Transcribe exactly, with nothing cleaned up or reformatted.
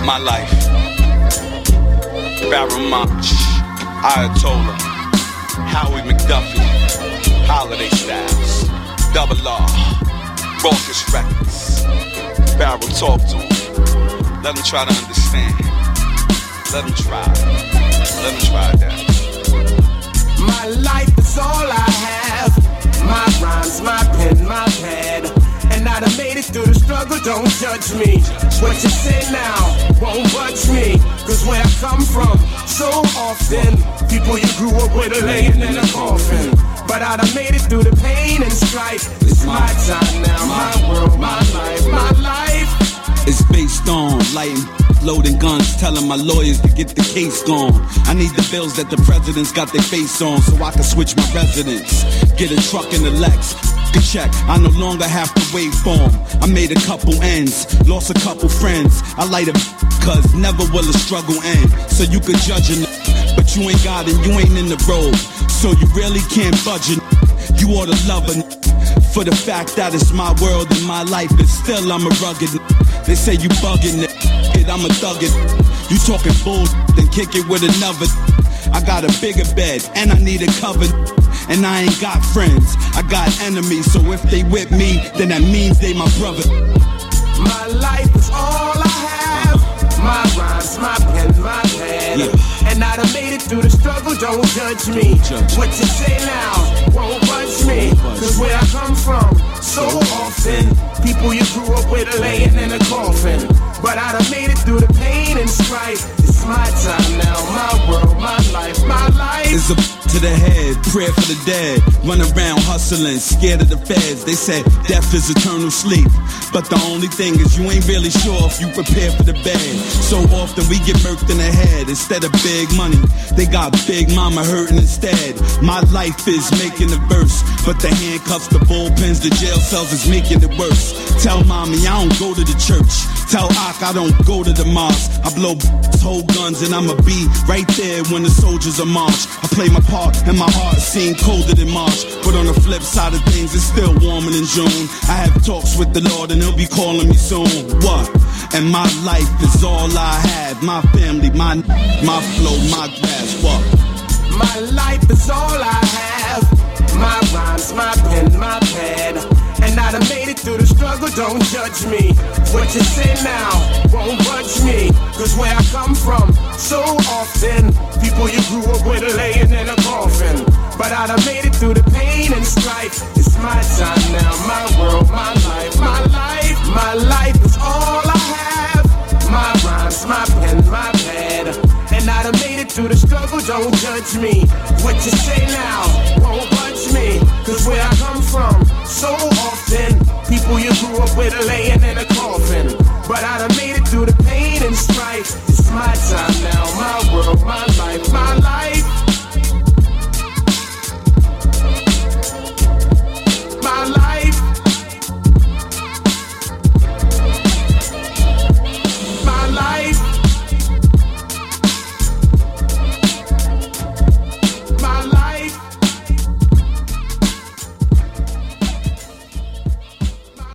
My life. Barrel Monch, Ayatollah, Howie McDuffie, Holiday Styles, Double R, Raucous Records. Barrel talk to him. Let him try to understand. Let him try. Let him try that. My life is all I have. My rhymes, my pen, my pad. And I done made it through the struggle, don't judge me. What you say now won't budge me. Cause where I come from, so often people you grew up with are laying in a coffin. But I done made it through the pain and strife. It's my time now, my world, my life, my life. It's based on lighting, loading guns, telling my lawyers to get the case gone. I need the bills that the president's got their face on, so I can switch my residence. Get a truck in the Lex, a check, I no longer have to wait for 'em. I made a couple ends, lost a couple friends. I light a cause never will a struggle end. So you could judge a but you ain't got it, you ain't in the road. So you really can't budge it. You ought to love a for the fact that it's my world and my life, and still I'm a rugged. They say you bugging it, I'm a thuggin'. You talking bull, then kick it with another. I got a bigger bed and I need a cover. And I ain't got friends, I got enemies. So if they with me, then that means they my brother. My life is all I have. My rhymes, my pen, my pad. Yeah. And I done made it through the struggle, don't judge me. Judge. What you say now won't budge me. Cause where I come from, so often people you grew up with are laying in a coffin. But I done made it through the pain and strife. It's my time now, my world, my life, my life. It's a to the head, prayer for the dead. Run around hustling, scared of the feds. They said death is eternal sleep. But the only thing is you ain't really sure if you prepare for the bed. So often we get murked in the head. Instead of big money, they got big mama hurting instead. My life is making a verse, but the handcuffs, the bullpens, the jail cells is making it worse. Tell mommy I don't go to the church. Tell Ak I don't go to the mosque. I blow hold guns and I'ma be right there when the soldiers are march. I play my part and my heart seemed colder than March. But on the flip side of things, it's still warmer than June. I have talks with the Lord and he'll be calling me soon. What? And my life is all I have. My family, my my flow, my grass. What? My life is all I have. My rhymes, my pen, my pad. And I done made it through the struggle, don't judge me. What you say now won't budge me. Cause where I come from, so often people you grew up with are laying in a coffin. But I done made it through the pain and strife. It's my time now, my world, my life, my life. My life is all I have. My rhymes, my pen, my pad. And I done made it through the struggle, don't judge me. What you say now won't budge me. Cause where I come from, so often people you grew up with are laying